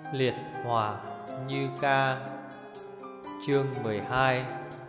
Liệt hỏa như ca. Chương 12.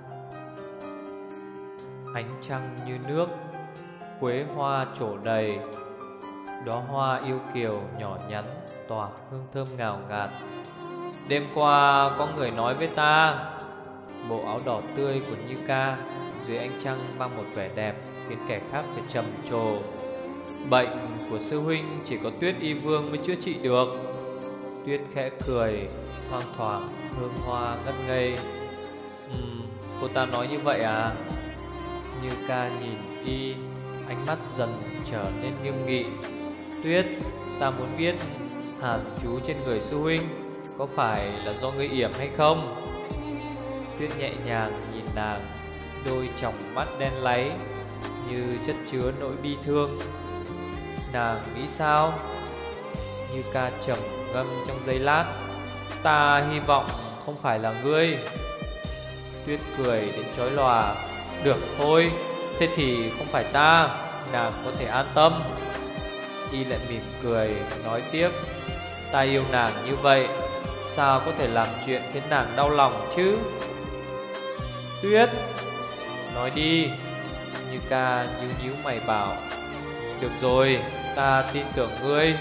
Ánh trăng như nước, quế hoa trổ đầy. Đóa hoa yêu kiều nhỏ nhắn tỏa hương thơm ngào ngạt. Đêm qua có người nói với ta, bộ áo đỏ tươi của Như Ca dưới ánh trăng mang một vẻ đẹp khiến kẻ khác phải trầm trồ. Bệnh của sư huynh chỉ có Tuyết Y Vương mới chữa trị được. Tuyết khẽ cười, thoang thoảng hương hoa ngất ngây. Cô ta nói như vậy à? Như Ca nhìn y, ánh mắt dần trở nên nghiêm nghị. Tuyết, ta muốn biết hàn chú trên người sư huynh có phải là do ngươi yểm hay không? Tuyết nhẹ nhàng nhìn nàng, đôi tròng mắt đen láy như chất chứa nỗi bi thương. Nàng nghĩ sao? Như Ca trầm ngâm trong giây lát. Ta hy vọng không phải là ngươi. Tuyết cười đến chói lòa. Được thôi, thế thì không phải ta, nàng có thể an tâm. Y lại mỉm cười nói tiếp. Ta yêu nàng như vậy, sao có thể làm chuyện khiến nàng đau lòng chứ? Tuyết, nói đi. Như Ca nhíu nhíu mày bảo. Được rồi, ta tin tưởng ngươi.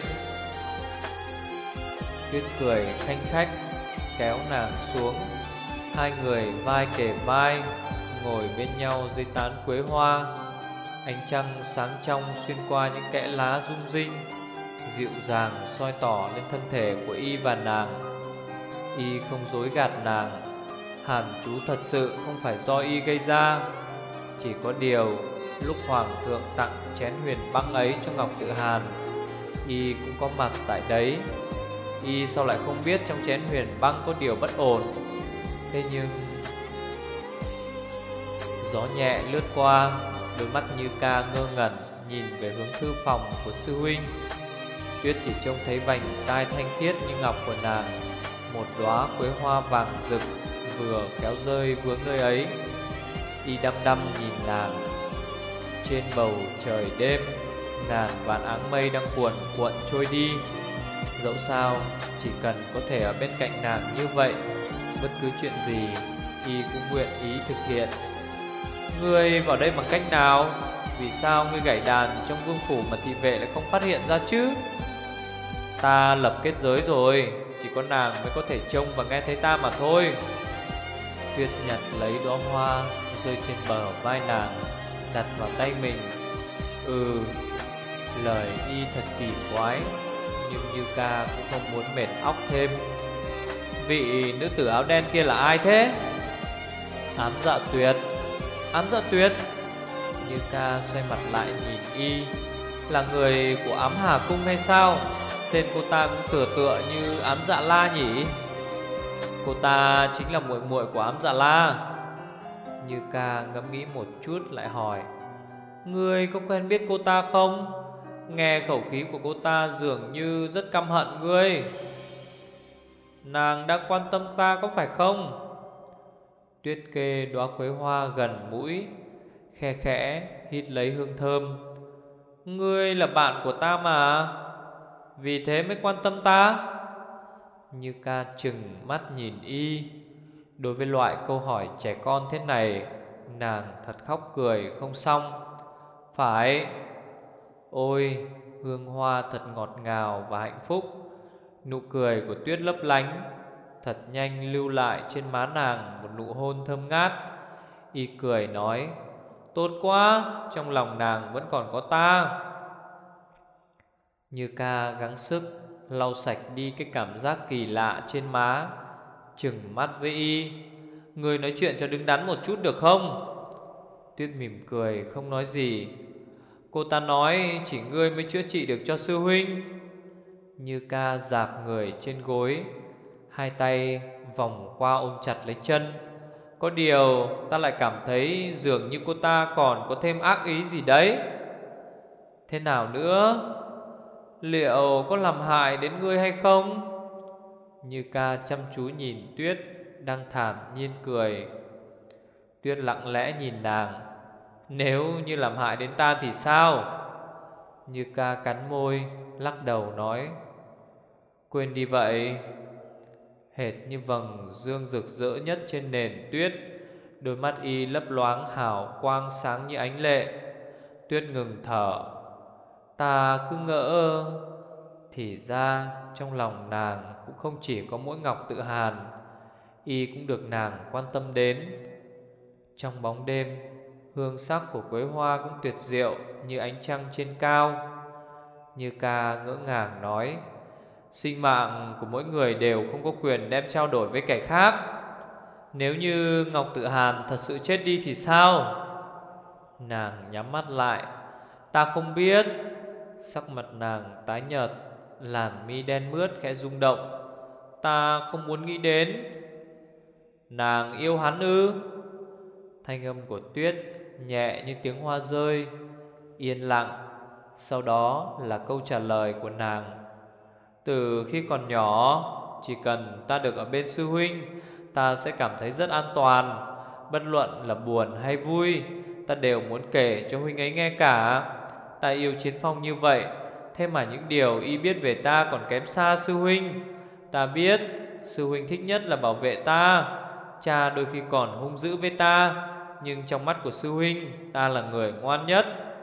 Tuyết cười khanh khách kéo nàng xuống. Hai người vai kề vai ngồi bên nhau dưới tán quế hoa. Ánh trăng sáng trong xuyên qua những kẽ lá rung rinh, dịu dàng soi tỏ lên thân thể của y và nàng. Y không dối gạt nàng. Hàn chú thật sự không phải do y gây ra. Chỉ có điều lúc hoàng thượng tặng chén huyền băng ấy cho Ngọc Tự Hàn, y cũng có mặt tại đấy. Y sao lại không biết trong chén huyền băng có điều bất ổn? Thế nhưng gió nhẹ lướt qua, đôi mắt Như Ca ngơ ngẩn nhìn về hướng thư phòng của sư huynh. Tuyết chỉ trông thấy vành tai thanh khiết như ngọc của nàng, một đóa quế hoa vàng rực vừa kéo rơi vướng nơi ấy. Y đăm đăm nhìn nàng. Trên bầu trời đêm, ngàn vạn áng mây đang cuồn cuộn trôi đi. Dẫu sao, chỉ cần có thể ở bên cạnh nàng như vậy, bất cứ chuyện gì y cũng nguyện ý thực hiện. Ngươi vào đây bằng cách nào? Vì sao ngươi gảy đàn trong vương phủ mà thị vệ lại không phát hiện ra chứ? Ta lập kết giới rồi, chỉ có nàng mới có thể trông và nghe thấy ta mà thôi. Tuyết nhặt lấy đóa hoa rơi trên bờ vai nàng, đặt vào tay mình. Lời y thật kỳ quái, nhưng Như Ca cũng không muốn mệt óc thêm. Vị nữ tử áo đen kia là ai thế? Ám Dạ Tuyệt. Ám Dạ Tuyệt? Như Ca xoay mặt lại nhìn y. Là người của Ám Hà Cung hay sao? Tên cô ta cũng tựa tựa như Ám Dạ La nhỉ? Cô ta chính là muội muội của Ám Dạ La. Như Ca ngẫm nghĩ một chút lại hỏi. Ngươi có quen biết cô ta không? Nghe khẩu khí của cô ta dường như rất căm hận ngươi. Nàng đã quan tâm ta có phải không? Tuyết kê đóa quế hoa gần mũi, khe khẽ hít lấy hương thơm. Ngươi là bạn của ta mà, vì thế mới quan tâm ta. Như Ca trừng mắt nhìn y. Đối với loại câu hỏi trẻ con thế này, nàng thật khóc cười không xong. Phải. Ôi, hương hoa thật ngọt ngào và hạnh phúc. Nụ cười của Tuyết lấp lánh, thật nhanh lưu lại trên má nàng một nụ hôn thơm ngát. Y cười nói. Tốt quá, trong lòng nàng vẫn còn có ta. Như Ca gắng sức lau sạch đi cái cảm giác kỳ lạ trên má, trừng mắt với y. Ngươi nói chuyện cho đứng đắn một chút được không? Tuyết mỉm cười không nói gì. Cô ta nói chỉ ngươi mới chữa trị được cho sư huynh. Như Ca dạp người trên gối, hai tay vòng qua ôm chặt lấy chân. Có điều ta lại cảm thấy dường như cô ta còn có thêm ác ý gì đấy. Thế nào nữa? Liệu có làm hại đến ngươi hay không? Như Ca chăm chú nhìn Tuyết đang thản nhiên cười. Tuyết lặng lẽ nhìn nàng. Nếu như làm hại đến ta thì sao? Như Ca cắn môi, lắc đầu nói. Quên đi vậy. Hệt như vầng dương rực rỡ nhất trên nền tuyết, đôi mắt y lấp loáng hào quang sáng như ánh lệ. Tuyết ngừng thở. Ta cứ ngỡ, thì ra trong lòng nàng cũng không chỉ có mỗi Ngọc Tự Hàn, y cũng được nàng quan tâm đến. Trong bóng đêm, hương sắc của quế hoa cũng tuyệt diệu như ánh trăng trên cao. Như Ca ngỡ ngàng nói: sinh mạng của mỗi người đều không có quyền đem trao đổi với kẻ khác. Nếu như Ngọc Tự Hàn thật sự chết đi thì sao? Nàng nhắm mắt lại. Ta không biết. Sắc mặt nàng tái nhợt, làn mi đen mướt khẽ rung động. Ta không muốn nghĩ đến. Nàng yêu hắn ư? Thanh âm của Tuyết nhẹ như tiếng hoa rơi. Yên lặng. Sau đó là câu trả lời của nàng: từ khi còn nhỏ, chỉ cần ta được ở bên sư huynh, ta sẽ cảm thấy rất an toàn. Bất luận là buồn hay vui, ta đều muốn kể cho huynh ấy nghe cả. Ta yêu Chiến Phong như vậy, thế mà những điều y biết về ta còn kém xa sư huynh. Ta biết sư huynh thích nhất là bảo vệ ta. Cha đôi khi còn hung dữ với ta, nhưng trong mắt của sư huynh, ta là người ngoan nhất.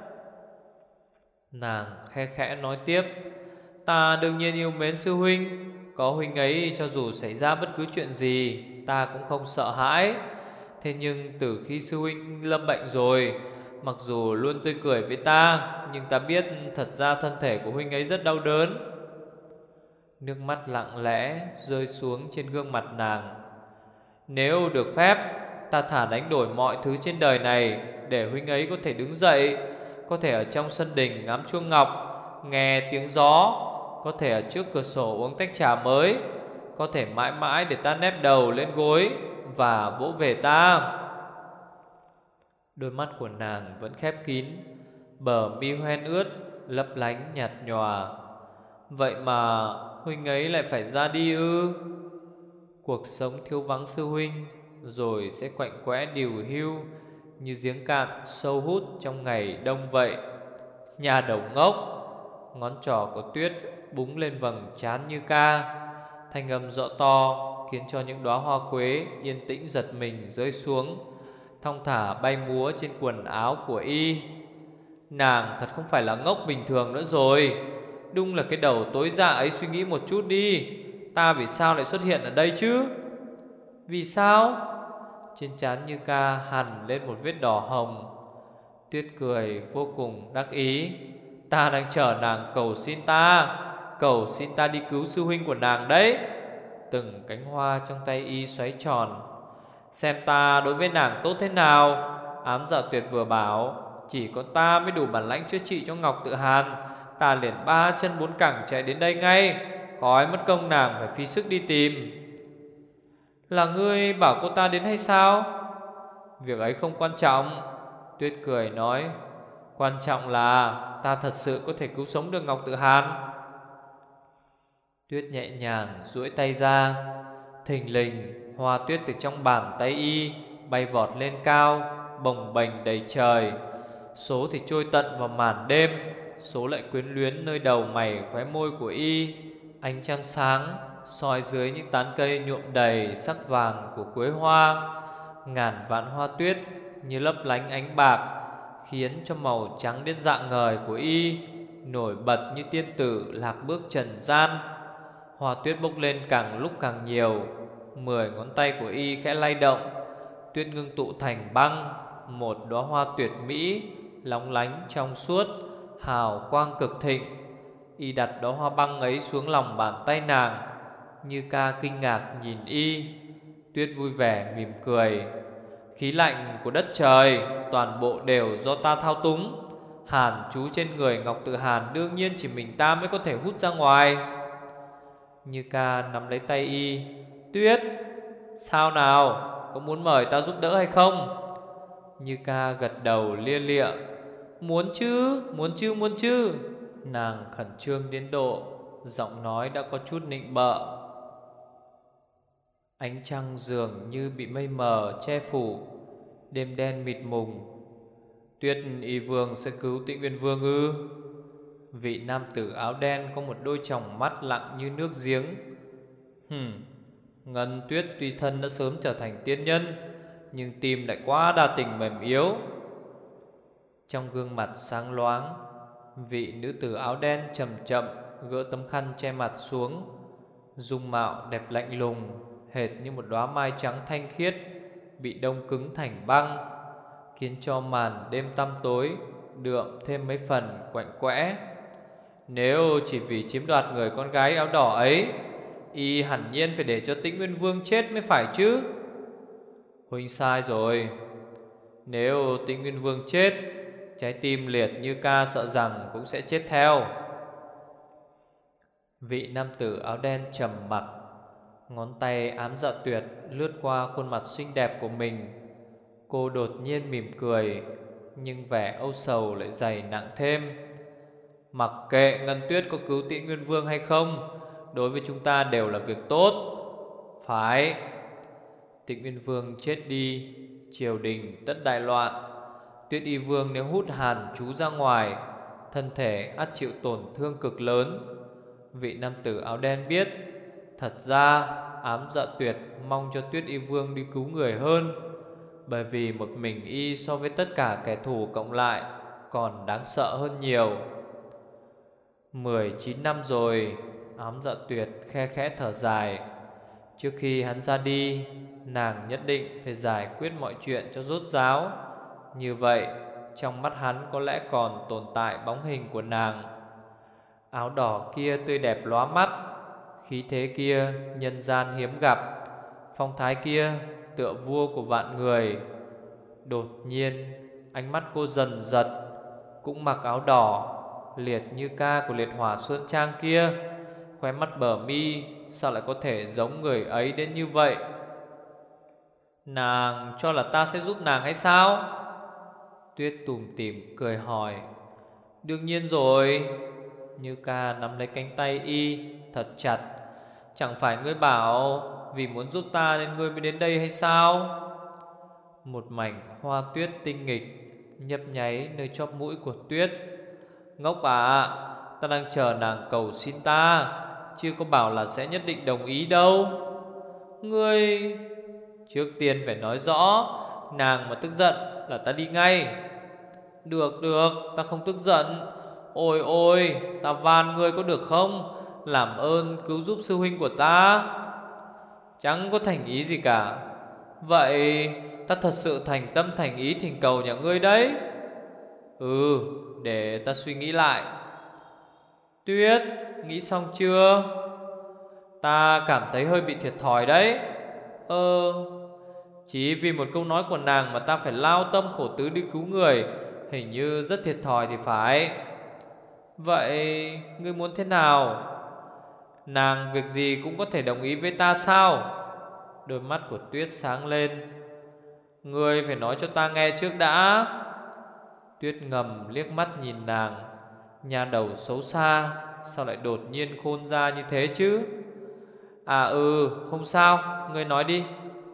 Nàng khe khẽ nói tiếp: ta đương nhiên yêu mến sư huynh. Có huynh ấy, cho dù xảy ra bất cứ chuyện gì, ta cũng không sợ hãi. Thế nhưng từ khi sư huynh lâm bệnh rồi, mặc dù luôn tươi cười với ta, nhưng ta biết thật ra thân thể của huynh ấy rất đau đớn. Nước mắt lặng lẽ rơi xuống trên gương mặt nàng. Nếu được phép, ta thà đánh đổi mọi thứ trên đời này để huynh ấy có thể đứng dậy, có thể ở trong sân đình ngắm chuông ngọc, nghe tiếng gió, có thể ở trước cửa sổ uống tách trà mới, có thể mãi mãi để ta nép đầu lên gối và vỗ về ta. Đôi mắt của nàng vẫn khép kín, bờ mi hoen ướt lấp lánh nhạt nhòa. Vậy mà huynh ấy lại phải ra đi ư? Cuộc sống thiếu vắng sư huynh rồi sẽ quạnh quẽ điều hưu như giếng cạn sâu hút trong ngày đông vậy. Nhà đầu ngốc. Ngón trỏ của Tuyết búng lên vầng trán Như Ca. Thanh âm rõ to khiến cho những đóa hoa quế yên tĩnh giật mình rơi xuống, thong thả bay múa trên quần áo của y. Nàng thật không phải là ngốc bình thường nữa rồi. Đúng là cái đầu tối dạ ấy. Suy nghĩ một chút đi, ta vì sao lại xuất hiện ở đây chứ? Vì sao? Trên trán Như Ca hằn lên một vết đỏ hồng. Tuyết cười vô cùng đắc ý. Ta đang chờ nàng cầu xin ta, cầu xin ta đi cứu sư huynh của nàng đấy. Từng cánh hoa trong tay y xoáy tròn. Xem ta đối với nàng tốt thế nào. Ám Dạ Tuyệt vừa bảo chỉ có ta mới đủ bản lãnh chữa trị cho Ngọc Tự Hàn, ta liền 3 chân 4 cẳng chạy đến đây ngay, khỏi mất công nàng phải phí sức đi tìm. Là ngươi bảo cô ta đến hay sao? Việc ấy không quan trọng. Tuyết cười nói: quan trọng là ta thật sự có thể cứu sống được Ngọc Tự Hàn. Tuyết nhẹ nhàng duỗi tay ra. Thình lình, hoa tuyết từ trong bàn tay y bay vọt lên cao, bồng bềnh đầy trời. Số thì trôi tận vào màn đêm, số lại quyến luyến nơi đầu mày khóe môi của y. Ánh trăng sáng soi dưới những tán cây nhuộm đầy sắc vàng của quế hoa. Ngàn vạn hoa tuyết như lấp lánh ánh bạc, khiến cho màu trắng đến rạng ngời của y nổi bật như tiên tử lạc bước trần gian. Hoa tuyết bốc lên càng lúc càng nhiều. 10 ngón tay của y khẽ lay động, tuyết ngưng tụ thành băng. Một đóa hoa tuyệt mỹ, lóng lánh trong suốt, hào quang cực thịnh. Y đặt đóa hoa băng ấy xuống lòng bàn tay nàng. Như Ca kinh ngạc nhìn y. Tuyết vui vẻ mỉm cười: khí lạnh của đất trời toàn bộ đều do ta thao túng. Hàn chú trên người Ngọc Tự Hàn đương nhiên chỉ mình ta mới có thể hút ra ngoài. Như Ca nắm lấy tay y. Tuyết, sao nào, có muốn mời ta giúp đỡ hay không? Như Ca gật đầu lia lịa. Muốn chứ, muốn chứ, muốn chứ. Nàng khẩn trương đến độ giọng nói đã có chút nịnh bợ. Ánh trăng dường như bị mây mờ che phủ, đêm đen mịt mùng. Tuyết y vương sẽ cứu Tĩnh Uyên Vương ư? Vị nam tử áo đen có một đôi tròng mắt lặng như nước giếng. Ngân Tuyết tuy thân đã sớm trở thành tiên nhân, nhưng tim lại quá đa tình mềm yếu. Trong gương mặt sáng loáng, vị nữ tử áo đen chậm chậm gỡ tấm khăn che mặt xuống. Dung mạo đẹp lạnh lùng, hệt như một đóa mai trắng thanh khiết bị đông cứng thành băng, khiến cho màn đêm tăm tối đượm thêm mấy phần quạnh quẽ. Nếu chỉ vì chiếm đoạt người con gái áo đỏ ấy, y hẳn nhiên phải để cho Tĩnh Nguyên Vương chết mới phải chứ. Huynh sai rồi. Nếu Tĩnh Nguyên Vương chết, trái tim liệt như ca sợ rằng cũng sẽ chết theo. Vị nam tử áo đen trầm mặc, ngón tay ám dạ tuyệt lướt qua khuôn mặt xinh đẹp của mình. Cô đột nhiên mỉm cười, nhưng vẻ âu sầu lại dày nặng thêm. Mặc kệ Ngân Tuyết có cứu Tĩnh Nguyên Vương hay không, đối với chúng ta đều là việc tốt. Phải. Tĩnh Nguyên Vương chết đi, triều đình tất đại loạn. Tuyết Y Vương nếu hút hàn chú ra ngoài, thân thể ắt chịu tổn thương cực lớn. Vị nam tử áo đen biết, thật ra ám dạ tuyệt mong cho Tuyết Y Vương đi cứu người hơn, bởi vì một mình y so với tất cả kẻ thù cộng lại còn đáng sợ hơn nhiều. 19 năm rồi, ám dạ tuyệt khe khẽ thở dài. Trước khi hắn ra đi, nàng nhất định phải giải quyết mọi chuyện cho rốt ráo. Như vậy, trong mắt hắn có lẽ còn tồn tại bóng hình của nàng. Áo đỏ kia tươi đẹp lóa mắt, khí thế kia nhân gian hiếm gặp, phong thái kia tựa vua của vạn người. Đột nhiên, ánh mắt cô dần giật. Cũng mặc áo đỏ, liệt như ca của liệt hỏa sơn trang kia, khóe mắt bờ mi sao lại có thể giống người ấy đến như vậy? Nàng cho là ta sẽ giúp nàng hay sao? Tuyết tủm tỉm cười hỏi. Đương nhiên rồi. Như ca nắm lấy cánh tay y thật chặt. Chẳng phải ngươi bảo vì muốn giúp ta nên ngươi mới đến đây hay sao? Một mảnh hoa tuyết tinh nghịch nhấp nháy nơi chóp mũi của Tuyết. Ngốc à, ta đang chờ nàng cầu xin ta, chưa có bảo là sẽ nhất định đồng ý đâu. Ngươi... Trước tiên phải nói rõ, nàng mà tức giận là ta đi ngay. Được, ta không tức giận. Ôi ôi, ta van ngươi có được không? Làm ơn cứu giúp sư huynh của ta. Chẳng có thành ý gì cả. Vậy ta thật sự thành tâm thành ý thỉnh cầu nhà ngươi đấy. Để ta suy nghĩ lại. Tuyết, nghĩ xong chưa? Ta cảm thấy hơi bị thiệt thòi đấy. Chỉ vì một câu nói của nàng mà ta phải lao tâm khổ tứ đi cứu người, hình như rất thiệt thòi thì phải. Vậy ngươi muốn thế nào? Nàng việc gì cũng có thể đồng ý với ta sao? Đôi mắt của Tuyết sáng lên. Ngươi phải nói cho ta nghe trước đã. Tuyết ngầm liếc mắt nhìn nàng. Nhà đầu xấu xa, sao lại đột nhiên khôn ra như thế chứ? Không sao, ngươi nói đi.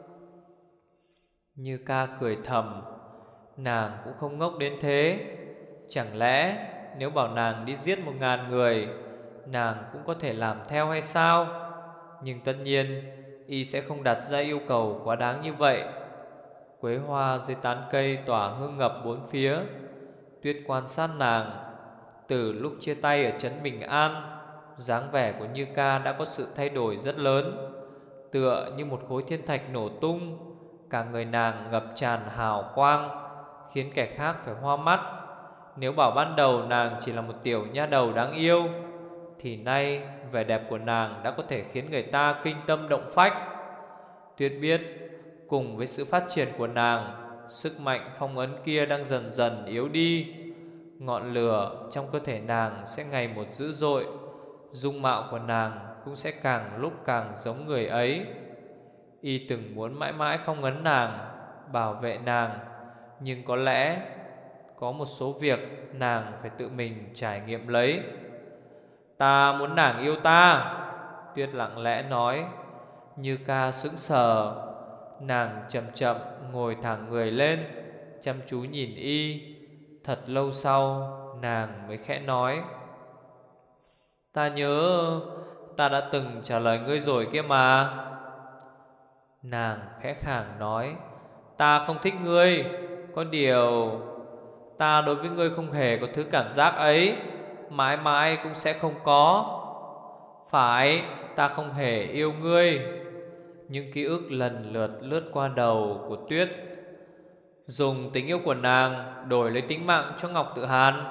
Như ca cười thầm. Nàng cũng không ngốc đến thế. Chẳng lẽ nếu bảo nàng đi giết 1000 người, nàng cũng có thể làm theo hay sao? Nhưng tất nhiên y sẽ không đặt ra yêu cầu quá đáng như vậy. Quế hoa dưới tán cây tỏa hương ngập bốn phía. Tuyết quan sát nàng. Từ lúc chia tay ở trấn Bình An, dáng vẻ của Như ca đã có sự thay đổi rất lớn. Tựa như một khối thiên thạch nổ tung, cả người nàng ngập tràn hào quang, khiến kẻ khác phải hoa mắt. Nếu bảo ban đầu nàng chỉ là một tiểu nha đầu đáng yêu, thì nay vẻ đẹp của nàng đã có thể khiến người ta kinh tâm động phách. Tuyết biết, cùng với sự phát triển của nàng, sức mạnh phong ấn kia đang dần dần yếu đi. Ngọn lửa trong cơ thể nàng sẽ ngày một dữ dội. Dung mạo của nàng cũng sẽ càng lúc càng giống người ấy. Y từng muốn mãi mãi phong ấn nàng, bảo vệ nàng, nhưng có lẽ có một số việc nàng phải tự mình trải nghiệm lấy. Ta muốn nàng yêu ta. Tuyết lặng lẽ nói. Như ca sững sờ. Nàng chậm chậm ngồi thẳng người lên, chăm chú nhìn y. Thật lâu sau nàng mới khẽ nói. Ta nhớ ta đã từng trả lời ngươi rồi kia mà. Nàng khẽ khàng nói, ta không thích ngươi. Có điều ta đối với ngươi không hề có thứ cảm giác ấy, mãi mãi cũng sẽ không có. Phải, ta không hề yêu ngươi. Những ký ức lần lượt lướt qua đầu của Tuyết. Dùng tình yêu của nàng đổi lấy tính mạng cho Ngọc Tự Hàn.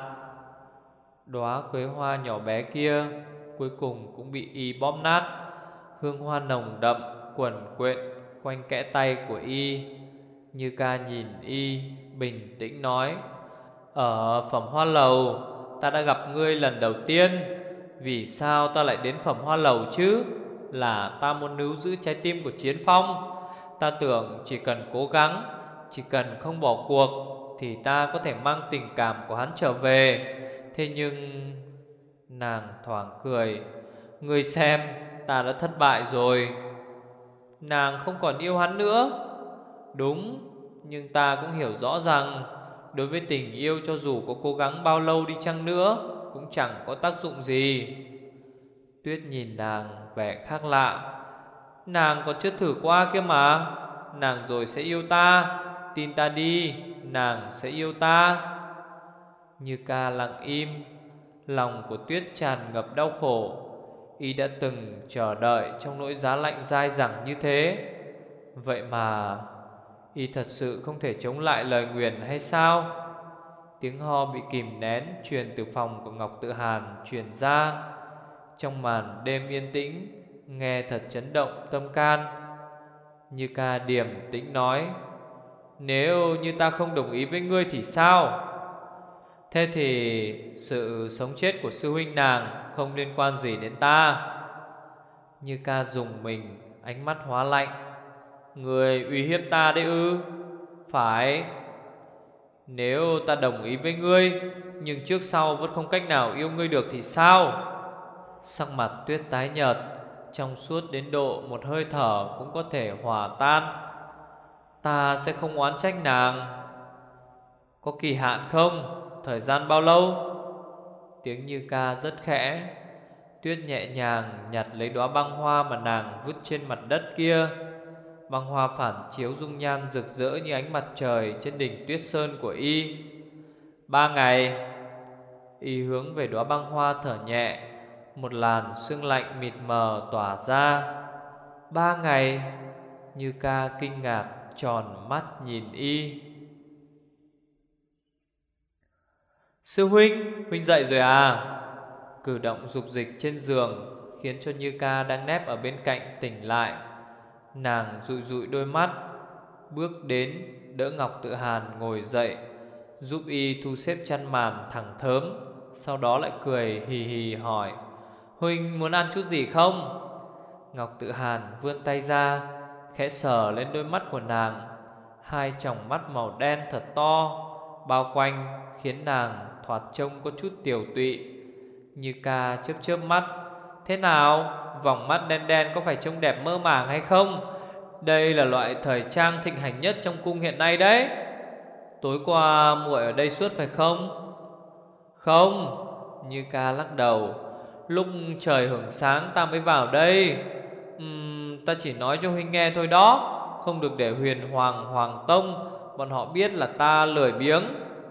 Đóa quế hoa nhỏ bé kia cuối cùng cũng bị y bóp nát. Hương hoa nồng đậm quẩn quện quanh kẽ tay của y. Như Ca nhìn y bình tĩnh nói, ở Phẩm Hoa Lầu ta đã gặp ngươi lần đầu tiên. Vì sao ta lại đến Phẩm Hoa Lầu chứ? Là ta muốn níu giữ trái tim của Chiến Phong. Ta tưởng chỉ cần cố gắng, chỉ cần không bỏ cuộc thì ta có thể mang tình cảm của hắn trở về. Thế nhưng nàng thoảng cười, ngươi xem, ta đã thất bại rồi. Nàng không còn yêu hắn nữa. Đúng, nhưng ta cũng hiểu rõ rằng đối với tình yêu, cho dù có cố gắng bao lâu đi chăng nữa cũng chẳng có tác dụng gì. Tuyết nhìn nàng vẻ khác lạ. Nàng còn chưa thử qua kia mà. Nàng rồi sẽ yêu ta. Tin ta đi, nàng sẽ yêu ta. Như Ca lặng im. Lòng của Tuyết tràn ngập đau khổ. Y đã từng chờ đợi trong nỗi giá lạnh dai dẳng như thế. Vậy mà y thật sự không thể chống lại lời nguyền hay sao? Tiếng ho bị kìm nén truyền từ phòng của Ngọc Tự Hàn truyền ra. Trong màn đêm yên tĩnh, nghe thật chấn động tâm can. Như Ca điềm tĩnh nói, nếu như ta không đồng ý với ngươi thì sao? Thế thì sự sống chết của sư huynh nàng không liên quan gì đến ta. Như Ca dùng mình, ánh mắt hóa lạnh. Người uy hiếp ta đấy ư? Phải. Nếu ta đồng ý với ngươi nhưng trước sau vẫn không cách nào yêu ngươi được thì sao? Sắc mặt Tuyết tái nhợt, trong suốt đến độ một hơi thở cũng có thể hòa tan. Ta sẽ không oán trách nàng. Có kỳ hạn không? Thời gian bao lâu? Tiếng Như Ca rất khẽ. Tuyết nhẹ nhàng nhặt lấy đóa băng hoa mà nàng vứt trên mặt đất kia. Băng hoa phản chiếu dung nhan rực rỡ như ánh mặt trời trên đỉnh tuyết sơn của y. 3 ngày. Y hướng về đóa băng hoa thở nhẹ. Một làn sương lạnh mịt mờ tỏa ra. 3 ngày. Như Ca kinh ngạc tròn mắt nhìn y. Sư huynh, huynh dậy rồi à? Cử động dục dịch trên giường khiến cho Như Ca đang nép ở bên cạnh tỉnh lại. Nàng dụi dụi đôi mắt, bước đến đỡ Ngọc Tự Hàn ngồi dậy, giúp y thu xếp chăn màn thẳng thớm. Sau đó lại cười hì hì hỏi, huynh muốn ăn chút gì không? Ngọc Tự Hàn vươn tay ra, khẽ sờ lên đôi mắt của nàng. Hai tròng mắt màu đen thật to bao quanh khiến nàng thoạt trông có chút tiều tụy. Như Ca chớp chớp mắt. Thế nào? Vòng mắt đen đen có phải trông đẹp mơ màng hay không? Đây là loại thời trang thịnh hành nhất trong cung hiện nay đấy. Tối qua muội ở đây suốt phải không? Không. Như Ca lắc đầu. Lúc trời hửng sáng ta mới vào đây. Ta chỉ nói cho huynh nghe thôi đó. Không được để Huyền Hoàng Hoàng Tông bọn họ biết là ta lười biếng.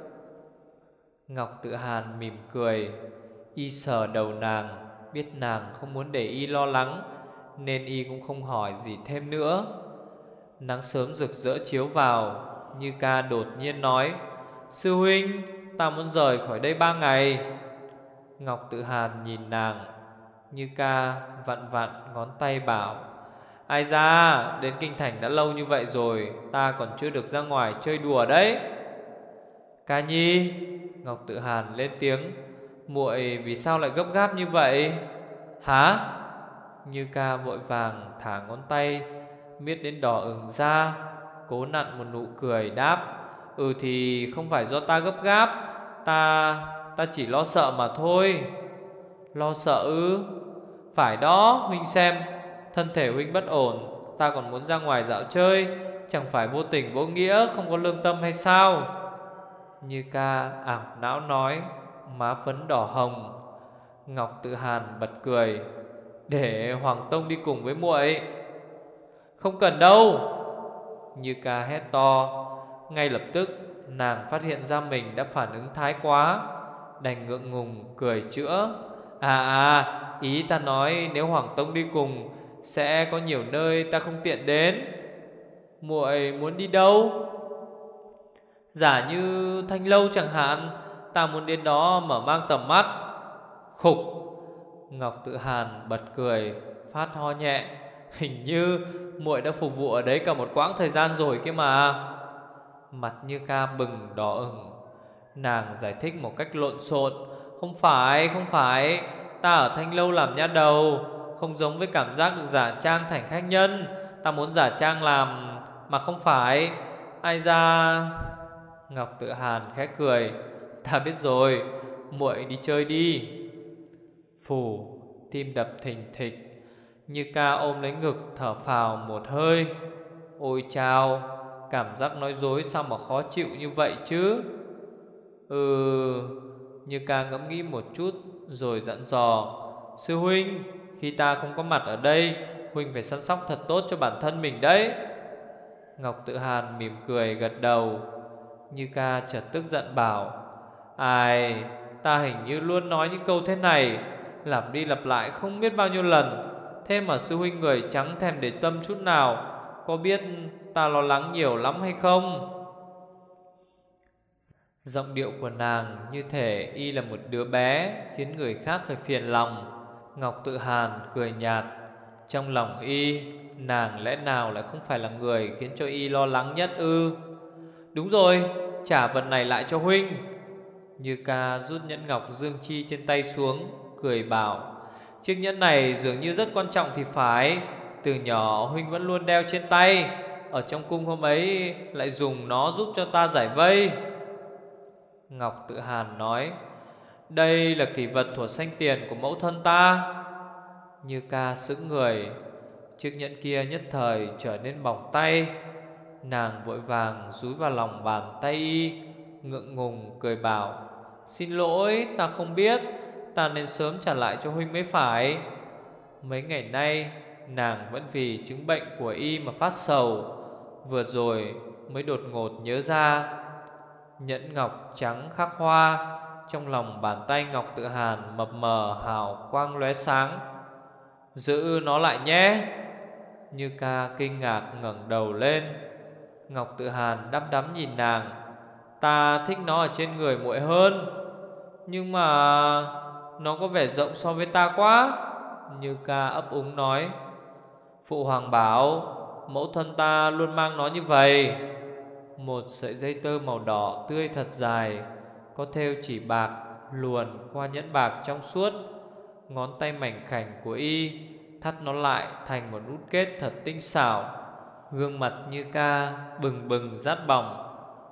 Ngọc Tự Hàn mỉm cười. Y sờ đầu nàng, biết nàng không muốn để y lo lắng nên y cũng không hỏi gì thêm nữa. Nắng sớm rực rỡ chiếu vào. Như Ca đột nhiên nói, sư huynh, ta muốn rời khỏi đây 3 ngày. Ngọc Tự Hàn nhìn nàng. Như Ca vặn vặn ngón tay bảo, ai da, đến kinh thành đã lâu như vậy rồi, ta còn chưa được ra ngoài chơi đùa đấy. Ca nhi. Ngọc Tự Hàn lên tiếng, muội vì sao lại gấp gáp như vậy? Hả? Như Ca vội vàng thả ngón tay miết đến đỏ ửng ra, cố nặn một nụ cười đáp, thì không phải do ta gấp gáp. Ta chỉ lo sợ mà thôi. Lo sợ ư? Phải đó, huynh xem, thân thể huynh bất ổn, ta còn muốn ra ngoài dạo chơi, chẳng phải vô tình vô nghĩa, không có lương tâm hay sao? Như Ca ảo não nói, má phấn đỏ hồng. Ngọc Tự Hàn bật cười. Để Hoàng Tông đi cùng với muội. Không cần đâu. Như Ca hét to. Ngay lập tức nàng phát hiện ra mình đã phản ứng thái quá, đành ngượng ngùng cười chữa. Ý ta nói nếu Hoàng Tông đi cùng sẽ có nhiều nơi ta không tiện đến. Muội muốn đi đâu? Giả như Thanh Lâu chẳng hạn, ta muốn đến đó mở mang tầm mắt. Khục. Ngọc Tự Hàn bật cười, phát ho nhẹ. Hình như muội đã phục vụ ở đấy cả một quãng thời gian rồi kia mà. Mặt Như Ca bừng đỏ ửng. Nàng giải thích một cách lộn xộn. Không phải, ta ở Thanh Lâu làm nha đầu, không giống với cảm giác được giả trang thành khách nhân. Ta muốn giả trang làm mà không phải. Ai ra. Ngọc Tự Hàn khẽ cười. Ta biết rồi, muội đi chơi đi. Phù. Tim đập thình thịch. Như Ca ôm lấy ngực thở phào một hơi. Ôi chao, cảm giác nói dối sao mà khó chịu như vậy chứ. Như Ca ngẫm nghĩ một chút rồi dặn dò. Sư huynh, khi ta không có mặt ở đây, huynh phải săn sóc thật tốt cho bản thân mình đấy. Ngọc Tự Hàn mỉm cười gật đầu. Như Ca chợt tức giận bảo. Ai, ta hình như luôn nói những câu thế này, lặp đi lặp lại không biết bao nhiêu lần. Thế mà sư huynh người chẳng thèm để tâm chút nào. Có biết ta lo lắng nhiều lắm hay không? Giọng điệu của nàng như thể y là một đứa bé, khiến người khác phải phiền lòng. Ngọc Tự Hàn cười nhạt. Trong lòng y, nàng lẽ nào lại không phải là người khiến cho y lo lắng nhất ư? Đúng rồi, trả vật này lại cho huynh. Như Ca rút nhẫn ngọc dương chi trên tay xuống, cười bảo. Chiếc nhẫn này dường như rất quan trọng thì phải. Từ nhỏ huynh vẫn luôn đeo trên tay. Ở trong cung hôm ấy lại dùng nó giúp cho ta giải vây. Ngọc Tự Hàn nói. Đây là kỷ vật thuở sanh tiền của mẫu thân ta. Như Ca sững người. Chiếc nhẫn kia nhất thời trở nên bỏng tay. Nàng vội vàng dúi vào lòng bàn tay y, ngượng ngùng cười bảo. Xin lỗi, ta không biết. Ta nên sớm trả lại cho huynh mới phải. Mấy ngày nay nàng vẫn vì chứng bệnh của y mà phát sầu. Vừa rồi mới đột ngột nhớ ra. Nhẫn ngọc trắng khắc hoa. Trong lòng bàn tay Ngọc Tự Hàn mập mờ hào quang lóe sáng. Giữ nó lại nhé. Như Ca kinh ngạc ngẩng đầu lên. Ngọc Tự Hàn đăm đắm nhìn nàng. Ta thích nó ở trên người muội hơn, nhưng mà nó có vẻ rộng so với ta quá. Như Ca ấp úng nói. Phụ hoàng bảo mẫu thân ta luôn mang nó như vậy. Một sợi dây tơ màu đỏ tươi thật dài, có thêu chỉ bạc luồn qua nhẫn bạc trong suốt. Ngón tay mảnh khảnh của y thắt nó lại thành một nút kết thật tinh xảo. Gương mặt Như Ca bừng bừng rát bỏng.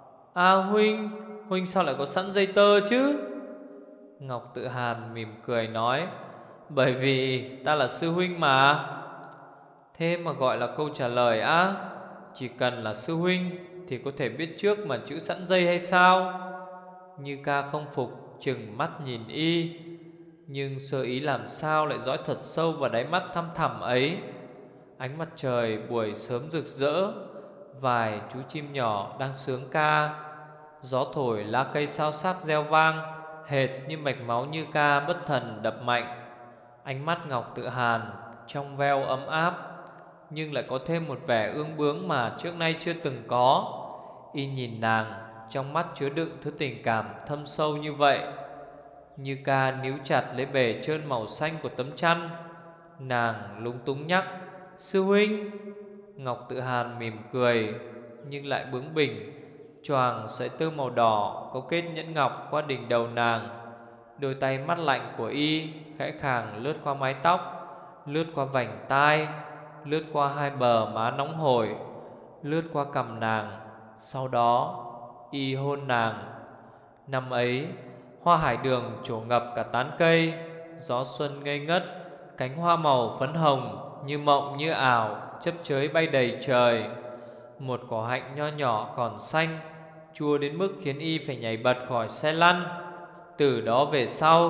Huynh sao lại có sẵn dây tơ chứ? Ngọc Tự Hàn mỉm cười nói. Bởi vì ta là sư huynh mà. Thế mà gọi là câu trả lời á? Chỉ cần là sư huynh thì có thể biết trước mà chữ sẵn dây hay sao? Như Ca không phục trừng mắt nhìn y. Nhưng sơ ý làm sao lại dõi thật sâu vào đáy mắt thăm thẳm ấy. Ánh mặt trời buổi sớm rực rỡ. Vài chú chim nhỏ đang sướng ca. Gió thổi lá cây xao xạc reo vang, hệt như mạch máu Như Ca bất thần đập mạnh. Ánh mắt Ngọc Tự Hàn trong veo ấm áp, nhưng lại có thêm một vẻ ương bướng mà trước nay chưa từng có. Y nhìn nàng, trong mắt chứa đựng thứ tình cảm thâm sâu như vậy. Như Ca níu chặt lấy bề trơn màu xanh của tấm chăn. Nàng lúng túng nhắc. Sư huynh. Ngọc Tự Hàn mỉm cười, nhưng lại bướng bỉnh, choàng sợi tơ màu đỏ có kết nhẫn ngọc qua đỉnh đầu nàng. Đôi tay mắt lạnh của y khẽ khàng lướt qua mái tóc, lướt qua vành tai, lướt qua hai bờ má nóng hổi, lướt qua cằm nàng. Sau đó y hôn nàng. Năm ấy hoa hải đường trổ ngập cả tán cây. Gió xuân ngây ngất, cánh hoa màu phấn hồng như mộng như ảo chớp chới bay đầy trời. Một cỏ hạnh nho nhỏ còn xanh, chua đến mức khiến y phải nhảy bật khỏi xe lăn. Từ đó về sau,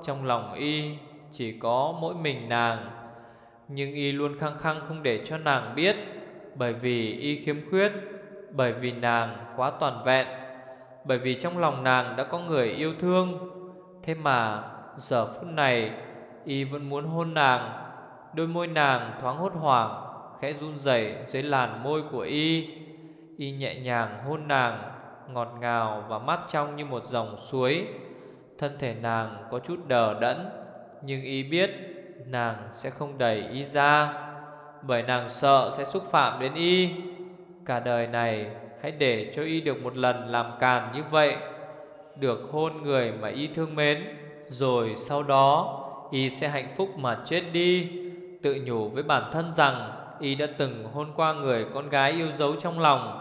trong lòng y chỉ có mỗi mình nàng. Nhưng y luôn khăng khăng không để cho nàng biết, bởi vì y khiếm khuyết, bởi vì nàng quá toàn vẹn, bởi vì trong lòng nàng đã có người yêu thương. Thế mà giờ phút này y vẫn muốn hôn nàng. Đôi môi nàng thoáng hốt hoảng, khẽ run rẩy dưới làn môi của y. Y nhẹ nhàng hôn nàng, ngọt ngào và mát trong như một dòng suối. Thân thể nàng có chút đờ đẫn, nhưng y biết nàng sẽ không đẩy y ra, bởi nàng sợ sẽ xúc phạm đến y. Cả đời này hãy để cho y được một lần làm càn như vậy, được hôn người mà y thương mến, rồi sau đó y sẽ hạnh phúc mà chết đi, tự nhủ với bản thân rằng y đã từng hôn qua người con gái yêu dấu trong lòng.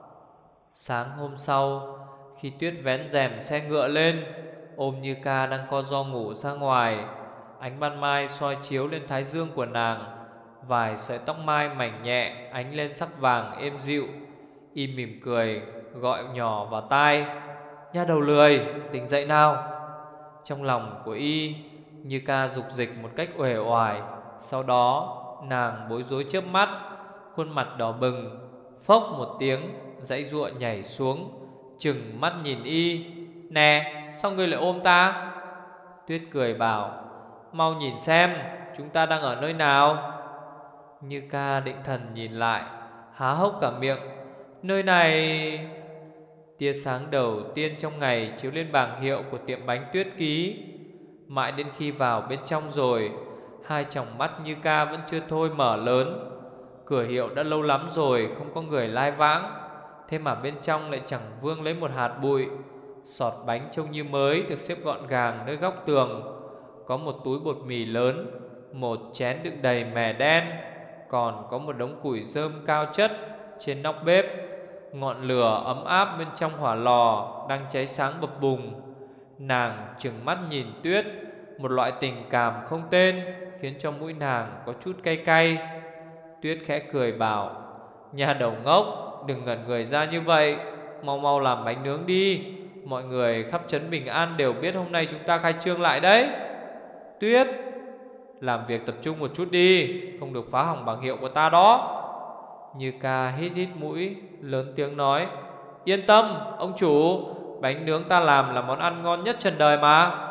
Sáng hôm sau, khi Tuyết vén rèm xe ngựa lên, ôm Như Ca đang co ro ngủ ra ngoài. Ánh ban mai soi chiếu lên thái dương của nàng, vài sợi tóc mai mảnh nhẹ ánh lên sắc vàng êm dịu. Y mỉm cười gọi nhỏ vào tai: "Nha đầu lười, tỉnh dậy nào." Trong lòng của y, Như Ca dục dịch một cách uể oải. Sau đó nàng bối rối chớp mắt, khuôn mặt đỏ bừng, phốc một tiếng giãy giụa nhảy xuống, trừng mắt nhìn y: "Nè, sao ngươi lại ôm ta?" Tuyết cười bảo: "Mau nhìn xem, chúng ta đang ở nơi nào." Như Ca định thần nhìn lại, há hốc cả miệng: "Nơi này..." Tia sáng đầu tiên trong ngày chiếu lên bảng hiệu của tiệm bánh Tuyết Ký. Mãi đến khi vào bên trong rồi, hai tròng mắt Như Ca vẫn chưa thôi mở lớn. Cửa hiệu đã lâu lắm rồi không có người lai vãng, thế mà bên trong lại chẳng vương lấy một hạt bụi. Sọt bánh trông như mới được xếp gọn gàng nơi góc tường. Có một túi bột mì lớn, một chén đựng đầy mè đen, còn có một đống củi rơm cao chất trên nóc bếp. Ngọn lửa ấm áp bên trong hỏa lò đang cháy sáng bập bùng. Nàng trừng mắt nhìn Tuyết, một loại tình cảm không tên khiến cho mũi nàng có chút cay cay. Tuyết khẽ cười bảo: "Nhà đầu ngốc, đừng ngẩn người ra như vậy, mau mau làm bánh nướng đi. Mọi người khắp trấn Bình An đều biết hôm nay chúng ta khai trương lại đấy." "Tuyết, làm việc tập trung một chút đi, không được phá hỏng bảng hiệu của ta đó." Như Ca hít hít mũi, lớn tiếng nói: "Yên tâm, ông chủ, bánh nướng ta làm là món ăn ngon nhất trần đời mà."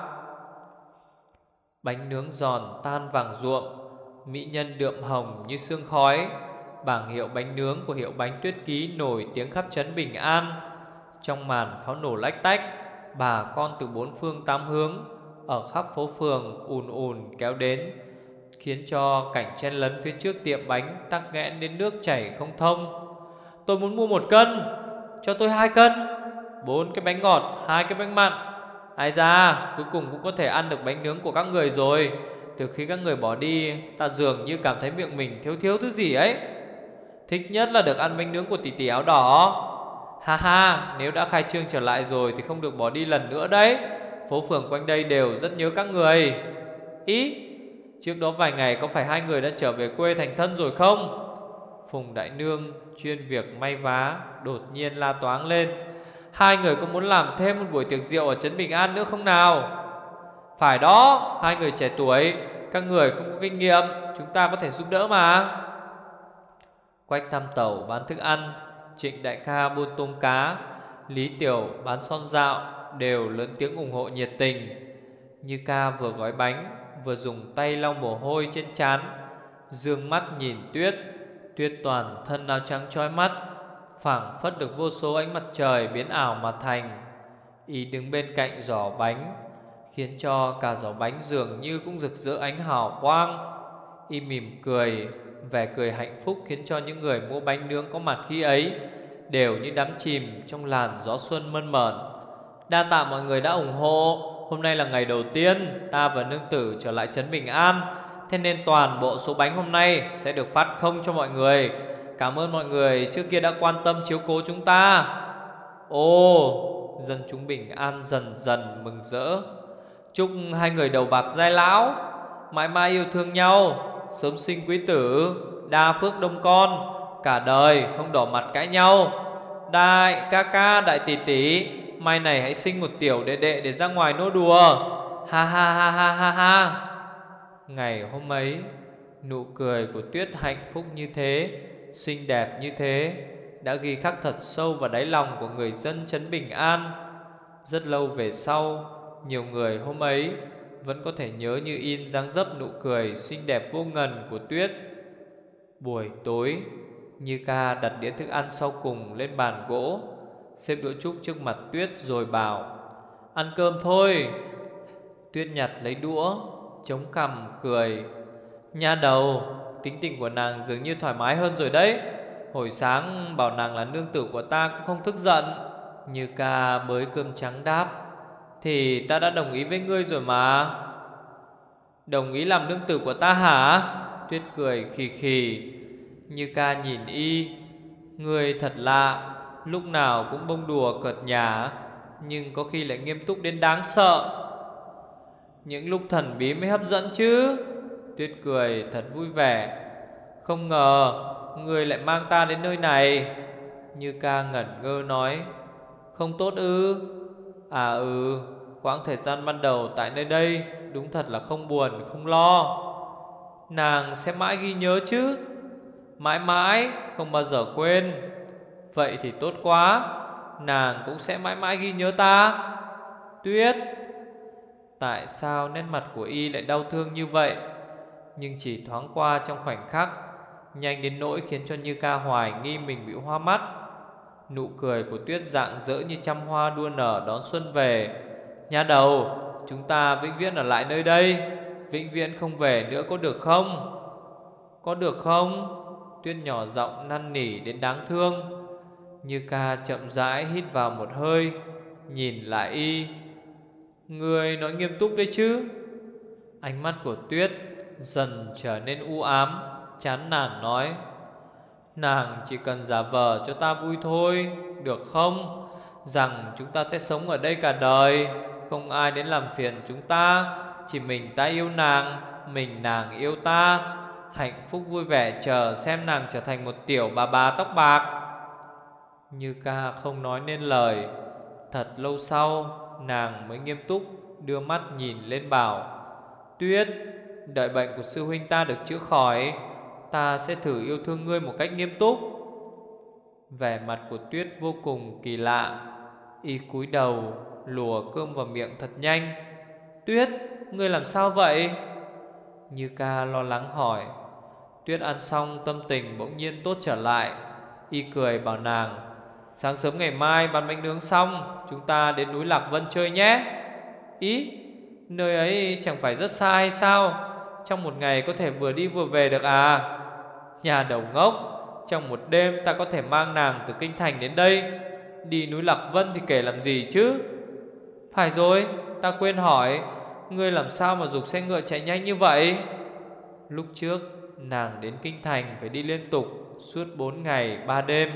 Bánh nướng giòn tan vàng ruộm, mỹ nhân đượm hồng như sương khói. Bảng hiệu bánh nướng của hiệu bánh Tuyết Ký nổi tiếng khắp trấn Bình An. Trong màn pháo nổ lách tách, bà con từ bốn phương tám hướng ở khắp phố phường ùn ùn kéo đến, khiến cho cảnh chen lấn phía trước tiệm bánh tắc nghẽn đến nước chảy không thông. "Tôi muốn mua 1 cân, cho tôi 2 cân, 4 cái bánh ngọt, 2 cái bánh mặn." Ai da, cuối cùng cũng có thể ăn được bánh nướng của các người rồi. Từ khi các người bỏ đi, ta dường như cảm thấy miệng mình thiếu thiếu thứ gì ấy. Thích nhất là được ăn bánh nướng của tỷ tỷ áo đỏ. Ha ha, nếu đã khai trương trở lại rồi thì không được bỏ đi lần nữa đấy. Phố phường quanh đây đều rất nhớ các người. Ý, trước đó vài ngày có phải hai người đã trở về quê thành thân rồi không? Phùng Đại Nương chuyên việc may vá đột nhiên la toáng lên: "Hai người có muốn làm thêm một buổi tiệc rượu ở trấn Bình An nữa không nào?" "Phải đó, hai người trẻ tuổi, các người không có kinh nghiệm, chúng ta có thể giúp đỡ mà." Quách Tam Tẩu bán thức ăn, Trịnh Đại Ca buôn tôm cá, Lý Tiểu bán son dạo đều lớn tiếng ủng hộ nhiệt tình. Như Ca vừa gói bánh vừa dùng tay lau mồ hôi trên trán, dương mắt nhìn Tuyết. Tuyết toàn thân áo trắng chói mắt, phảng phất được vô số ánh mặt trời biến ảo mà thành. Y đứng bên cạnh giỏ bánh, khiến cho cả giỏ bánh dường như cũng rực rỡ ánh hào quang. Y mỉm cười, vẻ cười hạnh phúc khiến cho những người mua bánh nướng có mặt khi ấy đều như đắm chìm trong làn gió xuân mơn mởn. "Đa tạ mọi người đã ủng hộ. Hôm nay là ngày đầu tiên ta và nương tử trở lại trấn Bình An, thế nên toàn bộ số bánh hôm nay sẽ được phát không cho mọi người. Cảm ơn mọi người trước kia đã quan tâm chiếu cố chúng ta." Ồ, dân chúng Bình An dần dần mừng rỡ. "Chúc hai người đầu bạc giai lão mãi mãi yêu thương nhau, sớm sinh quý tử, đa phước đông con, cả đời không đỏ mặt cãi nhau. Đại ca ca, đại tỷ tỷ, mai này hãy sinh một tiểu đệ đệ để ra ngoài nô đùa. Ha ha ha ha ha ha. Ngày hôm ấy, nụ cười của Tuyết hạnh phúc như thế, xinh đẹp như thế, đã ghi khắc thật sâu vào đáy lòng của người dân trấn Bình An. Rất lâu về sau, nhiều người hôm ấy vẫn có thể nhớ như in dáng dấp nụ cười xinh đẹp vô ngần của Tuyết. Buổi tối, Như Ca đặt đĩa thức ăn sau cùng lên bàn gỗ, xếp đũa trúc trước mặt Tuyết rồi bảo: ăn cơm thôi. Tuyết nhặt lấy đũa, chống cằm cười. Nha đầu, tính tình của nàng dường như thoải mái hơn rồi đấy. Hồi sáng bảo nàng là nương tử của ta cũng không tức giận. Như Ca bới cơm trắng đáp: thì ta đã đồng ý với ngươi rồi mà. Đồng ý làm nương tử của ta hả? Tuyết cười khì khì. Như Ca nhìn y. Ngươi thật lạ, lúc nào cũng bông đùa cợt nhả, nhưng có khi lại nghiêm túc đến đáng sợ. Những lúc thần bí mới hấp dẫn chứ. Tuyết cười thật vui vẻ. Không ngờ ngươi lại mang ta đến nơi này. Như Ca ngẩn ngơ nói: không tốt ư? À quãng thời gian ban đầu tại nơi đây đúng thật là không buồn không lo. Nàng sẽ mãi ghi nhớ chứ? Mãi mãi không bao giờ quên. Vậy thì tốt quá, nàng cũng sẽ mãi mãi ghi nhớ ta. Tuyết. Tại sao nét mặt của y lại đau thương như vậy? Nhưng chỉ thoáng qua trong khoảnh khắc, nhanh đến nỗi khiến cho Như Ca hoài nghi mình bị hoa mắt. Nụ cười của Tuyết rạng rỡ như trăm hoa đua nở đón xuân về. Nha đầu, chúng ta vĩnh viễn ở lại nơi đây, vĩnh viễn không về nữa có được không? Có được không? Tuyết nhỏ giọng năn nỉ đến đáng thương. Như Ca chậm rãi hít vào một hơi, nhìn lại y. Ngươi nói nghiêm túc đấy chứ? Ánh mắt của Tuyết dần trở nên u ám, chán nản nói: nàng chỉ cần giả vờ cho ta vui thôi, được không? Rằng chúng ta sẽ sống ở đây cả đời, không ai đến làm phiền chúng ta, chỉ mình ta yêu nàng, mình nàng yêu ta, hạnh phúc vui vẻ chờ xem nàng trở thành một tiểu bà tóc bạc. Như Ca không nói nên lời. Thật lâu sau, nàng mới nghiêm túc đưa mắt nhìn lên bảo: Tuyết, đợi bệnh của sư huynh ta được chữa khỏi, ta sẽ thử yêu thương ngươi một cách nghiêm túc. Vẻ mặt của Tuyết vô cùng kỳ lạ. Y cúi đầu lùa cơm vào miệng thật nhanh. Tuyết, ngươi làm sao vậy? Như Ca lo lắng hỏi. Tuyết ăn xong tâm tình bỗng nhiên tốt trở lại. Y cười bảo nàng: sáng sớm ngày mai bán bánh nướng xong, chúng ta đến núi Lạc Vân chơi nhé. Ý, nơi ấy chẳng phải rất xa hay sao? Trong một ngày có thể vừa đi vừa về được à? Nhà đầu ngốc, trong một đêm ta có thể mang nàng từ kinh thành đến đây. Đi núi Lạc Vân thì kể làm gì chứ? Phải rồi, ta quên hỏi, ngươi làm sao mà giục xe ngựa chạy nhanh như vậy? Lúc trước nàng đến kinh thành phải đi liên tục suốt 4 ngày 3 đêm.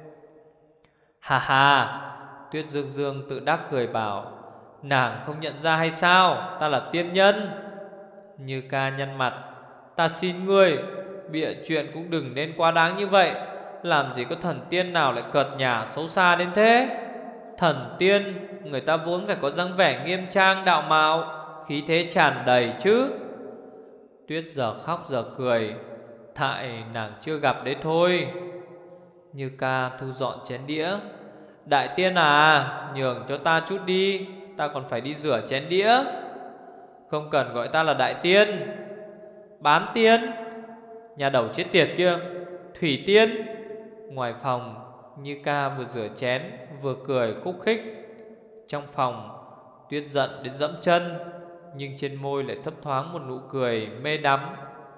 Ha ha, Tuyết Dương Dương tự đắc cười bảo: nàng không nhận ra hay sao? Ta là tiên nhân. Như Ca nhăn mặt: ta xin ngươi, bịa chuyện cũng đừng nên quá đáng như vậy. Làm gì có thần tiên nào lại cợt nhả xấu xa đến thế? Thần tiên, người ta vốn phải có dáng vẻ nghiêm trang đạo mạo, khí thế tràn đầy chứ. Tuyết giờ khóc giờ cười: tại nàng chưa gặp đấy thôi. Như Ca thu dọn chén đĩa: đại tiên à, nhường cho ta chút đi, ta còn phải đi rửa chén đĩa. Không cần gọi ta là đại tiên. Bán tiên? Nhà đầu chết tiệt kia, thủy tiên. Ngoài phòng, Như Ca vừa rửa chén vừa cười khúc khích. Trong phòng, Tuyết giận đến dẫm chân, nhưng trên môi lại thấp thoáng một nụ cười mê đắm.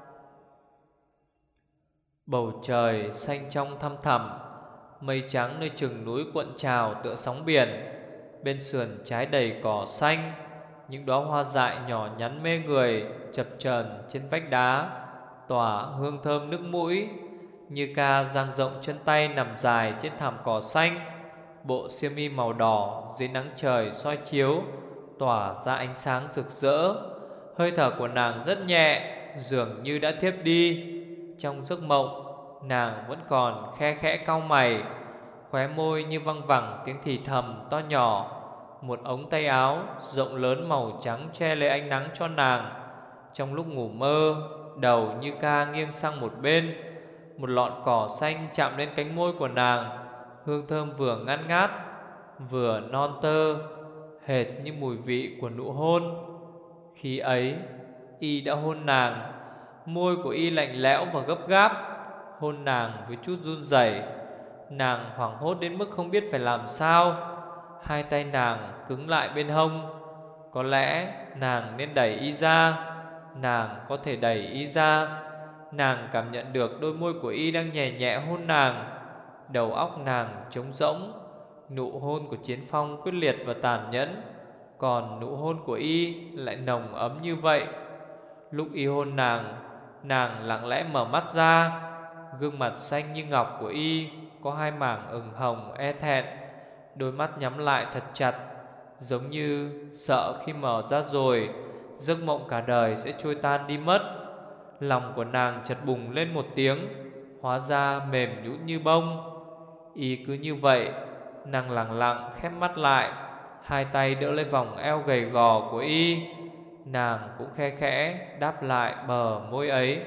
Bầu trời xanh trong thăm thẳm, mây trắng nơi chừng núi cuộn trào tựa sóng biển. Bên sườn trái đầy cỏ xanh, những đóa hoa dại nhỏ nhắn mê người chập chờn trên vách đá, tỏa hương thơm nước mũi. Như Ca dang rộng chân tay nằm dài trên thảm cỏ xanh. Bộ xiêm y màu đỏ dưới nắng trời soi chiếu tỏa ra ánh sáng rực rỡ. Hơi thở của nàng rất nhẹ, dường như đã thiếp đi. Trong giấc mộng, nàng vẫn còn khe khẽ cau mày, khóe môi như văng vẳng tiếng thì thầm to nhỏ. một ống tay áo rộng lớn màu trắng che lấy ánh nắng cho nàng. Trong lúc ngủ mơ, đầu Như Ca nghiêng sang một bên, một lọn cỏ xanh chạm lên cánh môi của nàng. Hương thơm vừa ngát ngát, vừa non tơ, hệt như mùi vị của nụ hôn. Khi ấy, y đã hôn nàng. Môi của y lạnh lẽo và gấp gáp, hôn nàng với chút run rẩy. Nàng hoảng hốt đến mức không biết phải làm sao. Hai tay nàng cứng lại bên hông. Có lẽ nàng nên đẩy y ra. Nàng có thể đẩy y ra. Nàng cảm nhận được đôi môi của y đang nhẹ nhẹ hôn nàng. Đầu óc nàng trống rỗng. Nụ hôn của Chiến Phong quyết liệt và tàn nhẫn, còn nụ hôn của y lại nồng ấm như vậy. Lúc y hôn nàng, nàng lặng lẽ mở mắt ra. Gương mặt xanh như ngọc của y có hai mảng ửng hồng e thẹn. Đôi mắt nhắm lại thật chặt, giống như sợ khi mở ra rồi giấc mộng cả đời sẽ trôi tan đi mất. Lòng của nàng chợt bùng lên một tiếng, hóa ra mềm nhũn như bông. Y cứ như vậy, nàng lặng lặng khép mắt lại, hai tay đỡ lấy vòng eo gầy gò của y. Nàng cũng khe khẽ đáp lại bờ môi ấy.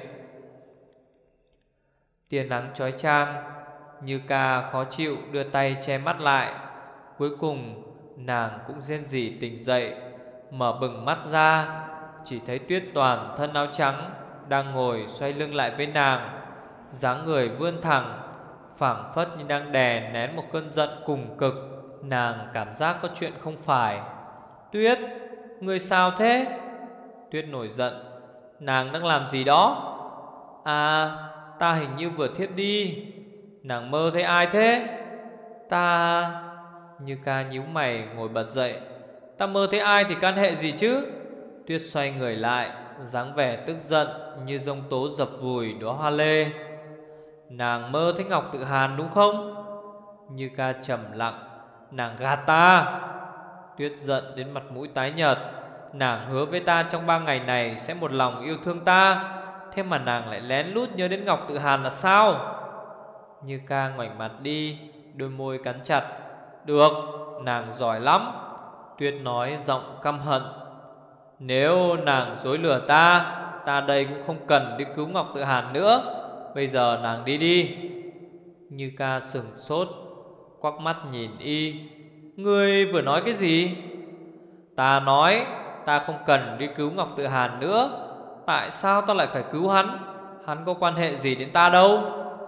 Tia nắng chói chang, Như Ca khó chịu đưa tay che mắt lại. Cuối cùng nàng cũng rên rỉ tỉnh dậy, mở bừng mắt ra, chỉ thấy Tuyết toàn thân áo trắng đang ngồi xoay lưng lại với nàng, dáng người vươn thẳng, phảng phất như đang đè nén một cơn giận cùng cực. Nàng cảm giác có chuyện không phải. Tuyết, người sao thế? Tuyết nổi giận. Nàng đang làm gì đó? À, ta hình như vừa thiếp đi. Nàng mơ thấy ai thế? Ta... Như Ca nhíu mày ngồi bật dậy. Ta mơ thấy ai thì can hệ gì chứ? Tuyết xoay người lại, dáng vẻ tức giận như giông tố dập vùi đóa hoa lê. Nàng mơ thấy Ngọc Tự Hàn đúng không? Như Ca trầm lặng. Nàng gạt ta. Tuyết giận đến mặt mũi tái nhợt. Nàng hứa với ta trong 3 ngày này sẽ một lòng yêu thương ta, thế mà nàng lại lén lút nhớ đến Ngọc Tự Hàn là sao? Như Ca ngoảnh mặt đi, đôi môi cắn chặt. Được, nàng giỏi lắm. Tuyết nói giọng căm hận. Nếu nàng dối lừa ta, ta đây cũng không cần đi cứu Ngọc Tự Hàn nữa. Bây giờ nàng đi đi. Như Ca sửng sốt, quắc mắt nhìn y. Ngươi vừa nói cái gì? Ta nói ta không cần đi cứu Ngọc Tự Hàn nữa. Tại sao ta lại phải cứu hắn? Hắn có quan hệ gì đến ta đâu?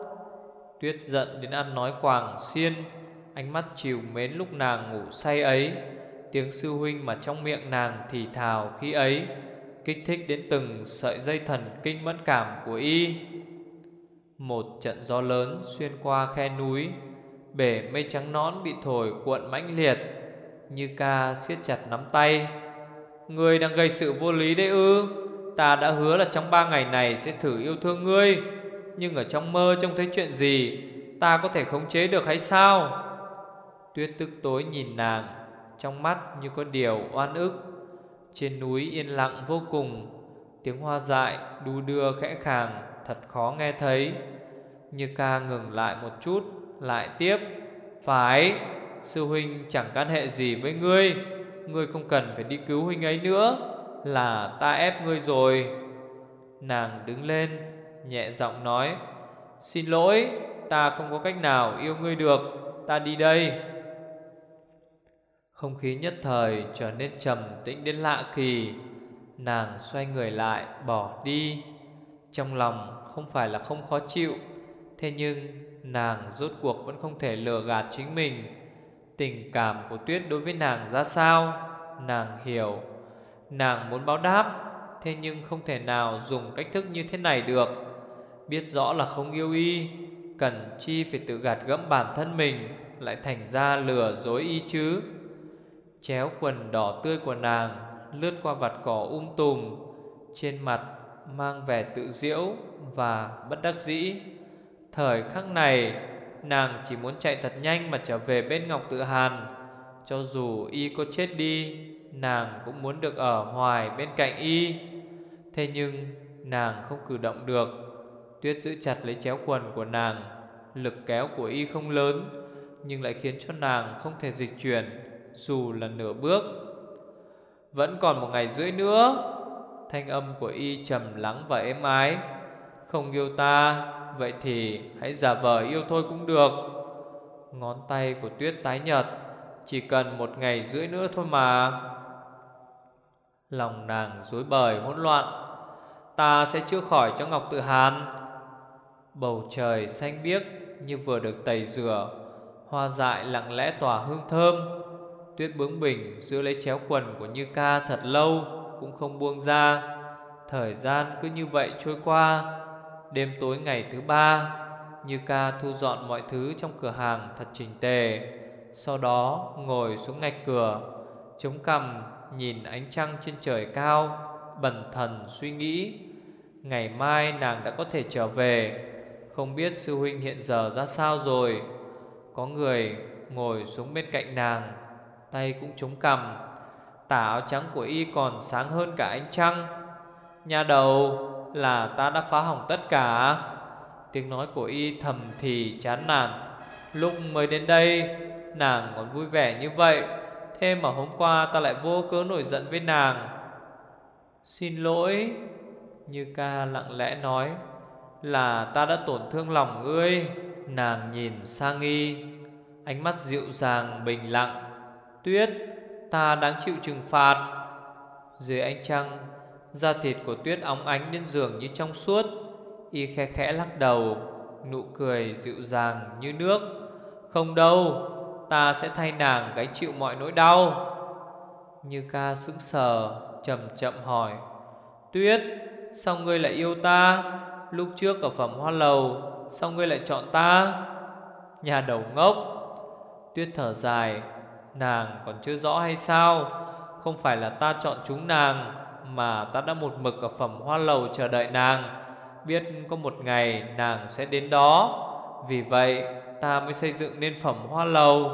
Tuyết giận đến ăn nói quàng xiên, ánh mắt trìu mến lúc nàng ngủ say ấy. Tiếng sư huynh mà trong miệng nàng thì thào khi ấy kích thích đến từng sợi dây thần kinh mẫn cảm của y. Một trận gió lớn xuyên qua khe núi, bể mây trắng nõn bị thổi cuộn mãnh liệt. Như Ca siết chặt nắm tay. Ngươi đang gây sự vô lý đấy ư? Ta đã hứa là trong 3 ngày này sẽ thử yêu thương ngươi, nhưng ở trong mơ trông thấy chuyện gì ta có thể khống chế được hay sao? Tuyết tức tối nhìn nàng, trong mắt như có điều oan ức. Trên núi yên lặng vô cùng, tiếng hoa dại đu đưa khẽ khàng thật khó nghe thấy. Như Ca ngừng lại một chút, lại tiếp. Phải, sư huynh chẳng can hệ gì với ngươi. Ngươi không cần phải đi cứu huynh ấy nữa, là ta ép ngươi rồi. Nàng đứng lên, nhẹ giọng nói. Xin lỗi, ta không có cách nào yêu ngươi được. Ta đi đây. Không khí nhất thời trở nên trầm tĩnh đến lạ kỳ. Nàng xoay người lại bỏ đi. Trong lòng không phải là không khó chịu, thế nhưng nàng rốt cuộc vẫn không thể lừa gạt chính mình. Tình cảm của Tuyết đối với nàng ra sao nàng hiểu. Nàng muốn báo đáp, thế nhưng không thể nào dùng cách thức như thế này được. Biết rõ là không yêu y, cần chi phải tự gạt gẫm bản thân mình, lại thành ra lừa dối y chứ. Chéo quần đỏ tươi của nàng lướt qua vạt cỏ tùm, trên mặt mang vẻ tự giễu và bất đắc dĩ. Thời khắc này nàng chỉ muốn chạy thật nhanh mà trở về bên Ngọc Tự Hàn. Cho dù y có chết đi, nàng cũng muốn được ở hoài bên cạnh y. Thế nhưng nàng không cử động được. Tuyết giữ chặt lấy chéo quần của nàng. Lực kéo của y không lớn, nhưng lại khiến cho nàng không thể dịch chuyển. dù là nửa bước. Vẫn còn 1 ngày rưỡi nữa. Thanh âm của y trầm lắng và êm ái. Không yêu ta, vậy thì hãy giả vờ yêu thôi cũng được. Ngón tay của Tuyết tái nhợt. Chỉ cần 1 ngày rưỡi nữa thôi mà. Lòng nàng rối bời hỗn loạn. Ta sẽ chữa khỏi cho Ngọc Tự Hàn. Bầu trời xanh biếc như vừa được tẩy rửa. Hoa dại lặng lẽ tỏa hương thơm. Tuyết bướng bỉnh giữ lấy chéo quần của Như Ca thật lâu cũng không buông ra. Thời gian cứ như vậy trôi qua. Đêm tối ngày thứ 3, Như Ca thu dọn mọi thứ trong cửa hàng thật chỉnh tề. Sau đó ngồi xuống ngạch cửa, chống cằm nhìn ánh trăng trên trời cao, bần thần suy nghĩ. Ngày mai nàng đã có thể trở về. Không biết sư huynh hiện giờ ra sao rồi. Có người ngồi xuống bên cạnh nàng, tay cũng chống cằm. Tà áo trắng của y còn sáng hơn cả ánh trăng. Nhà đầu, là ta đã phá hỏng tất cả. Tiếng nói của y thầm thì chán nản. Lúc mới đến đây nàng còn vui vẻ như vậy, thế mà hôm qua ta lại vô cớ nổi giận với nàng. Xin lỗi, Như Ca lặng lẽ nói, là ta đã tổn thương lòng ngươi. Nàng nhìn sang y, ánh mắt dịu dàng bình lặng. Tuyết, ta đáng chịu trừng phạt. Dưới ánh trăng, da thịt của Tuyết óng ánh đến dường như trong suốt. Y khẽ khẽ lắc đầu, nụ cười dịu dàng như nước. Không đâu, ta sẽ thay nàng gánh chịu mọi nỗi đau. Như Ca sững sờ, chậm chậm hỏi, Tuyết, sao ngươi lại yêu ta? Lúc trước ở Phẩm Hoa Lầu, sao ngươi lại chọn ta? Nhà đầu ngốc. Tuyết thở dài, nàng còn chưa rõ hay sao? Không phải là ta chọn chúng nàng, mà ta đã một mực ở Phẩm Hoa Lầu chờ đợi nàng, biết có một ngày nàng sẽ đến đó. Vì vậy ta mới xây dựng nên Phẩm Hoa Lầu.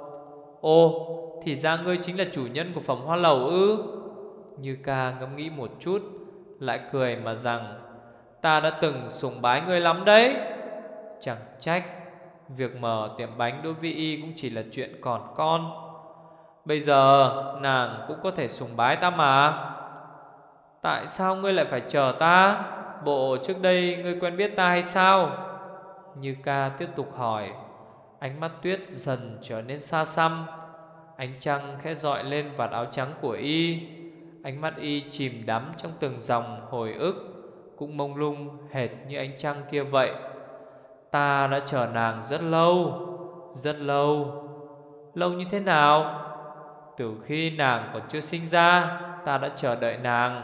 Ồ, thì ra ngươi chính là chủ nhân của Phẩm Hoa Lầu ư? Như Ca ngẫm nghĩ một chút, lại cười mà rằng, ta đã từng sùng bái ngươi lắm đấy. Chẳng trách, việc mở tiệm bánh đối với y cũng chỉ là chuyện còn con. Bây giờ nàng cũng có thể sùng bái ta mà. Tại sao ngươi lại phải chờ ta? Bộ trước đây ngươi quen biết ta hay sao? Như Ca tiếp tục hỏi. Ánh mắt Tuyết dần trở nên xa xăm. Ánh trăng khẽ dọi lên vạt áo trắng của y. Ánh mắt y chìm đắm trong từng dòng hồi ức, cũng mông lung hệt như ánh trăng kia vậy. Ta đã chờ nàng rất lâu. Rất lâu. Lâu như thế nào? Từ khi nàng còn chưa sinh ra, ta đã chờ đợi nàng.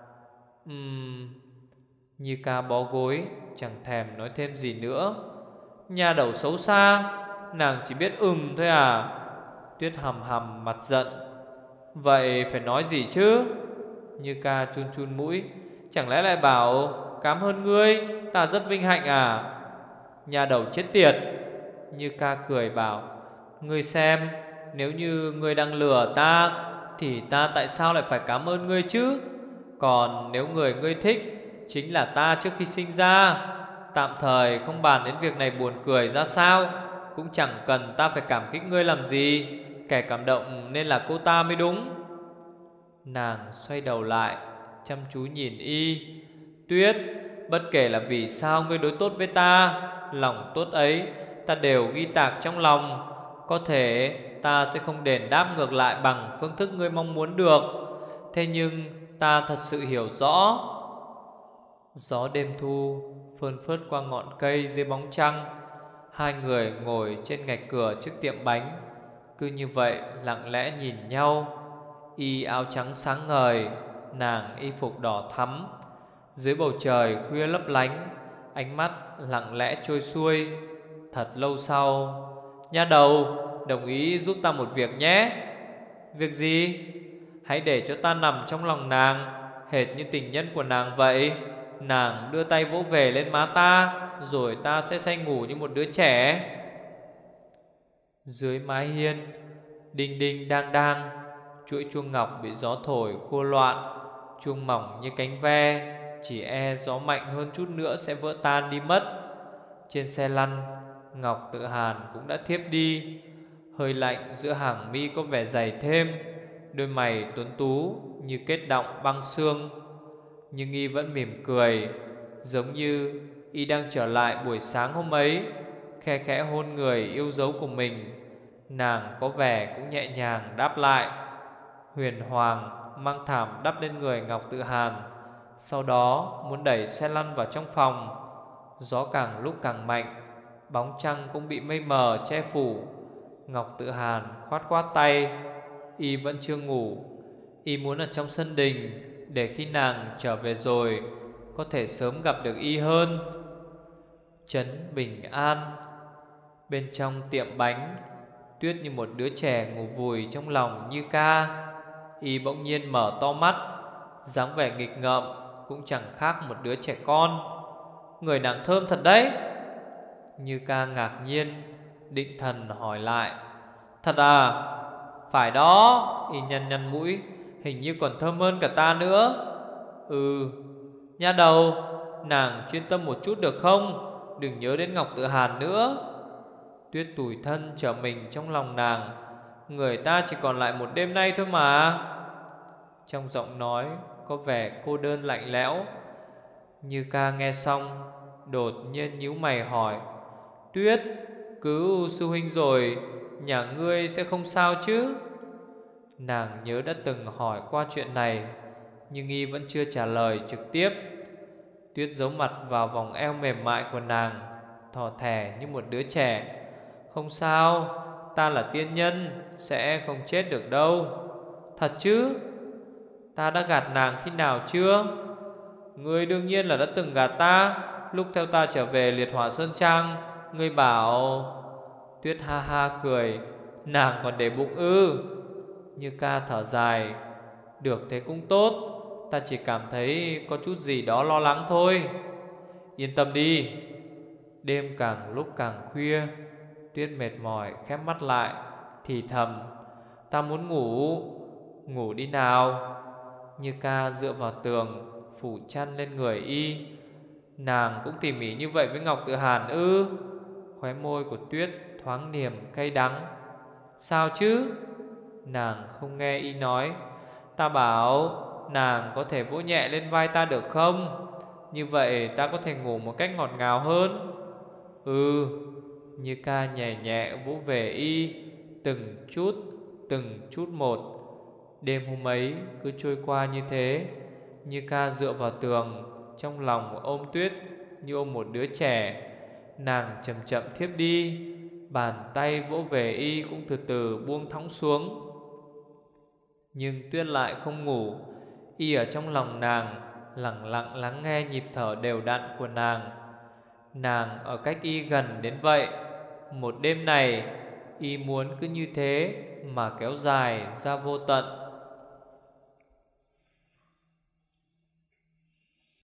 Như Ca bó gối, chẳng thèm nói thêm gì nữa. Nhà đầu xấu xa, nàng chỉ biết thôi à? Tuyết hầm hầm mặt giận. Vậy phải nói gì chứ? Như Ca chun chun mũi. Chẳng lẽ lại bảo cảm ơn ngươi, ta rất vinh hạnh à? Nhà đầu chết tiệt. Như Ca cười bảo, ngươi xem, nếu như ngươi đang lừa ta, thì ta tại sao lại phải cảm ơn ngươi chứ? Còn nếu người ngươi thích chính là ta trước khi sinh ra, tạm thời không bàn đến việc này buồn cười ra sao, cũng chẳng cần ta phải cảm kích ngươi làm gì. Kẻ cảm động nên là cô ta mới đúng. Nàng xoay đầu lại, chăm chú nhìn y. Tuyết, bất kể là vì sao ngươi đối tốt với ta, lòng tốt ấy ta đều ghi tạc trong lòng. Có thể ta sẽ không đền đáp ngược lại bằng phương thức ngươi mong muốn được, thế nhưng ta thật sự hiểu rõ. Gió đêm thu phơn phớt qua ngọn cây dưới bóng trăng. Hai người ngồi trên ngạch cửa trước tiệm bánh, cứ như vậy lặng lẽ nhìn nhau. Y áo trắng sáng ngời, nàng y phục đỏ thắm. Dưới bầu trời khuya lấp lánh, ánh mắt lặng lẽ trôi xuôi. Thật lâu sau, nha đầu, đồng ý giúp ta một việc nhé. Việc gì? Hãy để cho ta nằm trong lòng nàng, hệt như tình nhân của nàng vậy. Nàng đưa tay vỗ về lên má ta, rồi ta sẽ say ngủ như một đứa trẻ. Dưới mái hiên, đinh đinh đang đang, chuỗi chuông ngọc bị gió thổi khua loạn. Chuông mỏng như cánh ve, chỉ e gió mạnh hơn chút nữa sẽ vỡ tan đi mất. Trên xe lăn, Ngọc Tự Hàn cũng đã thiếp đi. Hơi lạnh giữa hàng mi có vẻ dày thêm, đôi mày tuấn tú như kết đọng băng xương. Nhưng y vẫn mỉm cười, giống như y đang trở lại buổi sáng hôm ấy, khe khẽ hôn người yêu dấu của mình. Nàng có vẻ cũng nhẹ nhàng đáp lại. Huyền Hoàng mang thảm đắp lên người Ngọc Tự Hàn, sau đó muốn đẩy xe lăn vào trong phòng. Gió càng lúc càng mạnh, bóng trăng cũng bị mây mờ che phủ. Ngọc Tự Hàn khoát khoát tay. Y vẫn chưa ngủ. Y muốn ở trong sân đình, để khi nàng trở về rồi có thể sớm gặp được y hơn. Trấn Bình An. Bên trong tiệm bánh, Tuyết như một đứa trẻ ngủ vùi trong lòng Như Ca. Y bỗng nhiên mở to mắt, dáng vẻ nghịch ngợm cũng chẳng khác một đứa trẻ con. Người nàng thơm thật đấy. Như Ca ngạc nhiên, định thần hỏi lại. Thật à? Phải đó. Y nhăn nhăn mũi. Hình như còn thơm hơn cả ta nữa. Ừ. Nha đầu, nàng chuyên tâm một chút được không? Đừng nhớ đến Ngọc Tự Hàn nữa. Tuyết tủi thân trở mình trong lòng nàng. Người ta chỉ còn lại một đêm nay thôi mà. Trong giọng nói có vẻ cô đơn lạnh lẽo. Như Ca nghe xong, đột nhiên nhíu mày hỏi. Tuyết, cứu sư huynh rồi, nhà ngươi sẽ không sao chứ? Nàng nhớ đã từng hỏi qua chuyện này, nhưng y vẫn chưa trả lời trực tiếp. Tuyết giấu mặt vào vòng eo mềm mại của nàng, thỏ thẻ như một đứa trẻ. Không sao, ta là tiên nhân, sẽ không chết được đâu. Thật chứ? Ta đã gạt nàng khi nào chưa? Ngươi đương nhiên là đã từng gạt ta. Lúc theo ta trở về Liệt Hỏa Sơn Trang, ngươi bảo... Tuyết ha ha cười. Nàng còn để bụng ư? Như Ca thở dài. Được thế cũng tốt. Ta chỉ cảm thấy có chút gì đó lo lắng thôi. Yên tâm đi. Đêm càng lúc càng khuya. Tuyết mệt mỏi khép mắt lại, thì thầm. Ta muốn ngủ. Ngủ đi nào. Như Ca dựa vào tường, phủ chăn lên người y. Nàng cũng tỉ mỉ như vậy với Ngọc Tự Hàn ư? Khóe môi của Tuyết thoáng niềm cay đắng. Sao chứ? Nàng không nghe y nói. Ta bảo nàng có thể vỗ nhẹ lên vai ta được không? Như vậy ta có thể ngủ một cách ngọt ngào hơn. Ừ. Như Ca nhẹ nhẹ vỗ về y, từng chút một. Đêm hôm ấy cứ trôi qua như thế. Như Ca dựa vào tường, trong lòng ôm Tuyết như ôm một đứa trẻ. Nàng chậm chậm thiếp đi. Bàn tay vỗ về y cũng từ từ buông thõng xuống. Nhưng Tuyết lại không ngủ. Y ở trong lòng nàng, lặng lặng lắng nghe nhịp thở đều đặn của nàng. Nàng ở cách y gần đến vậy. Một đêm này y muốn cứ như thế mà kéo dài ra vô tận.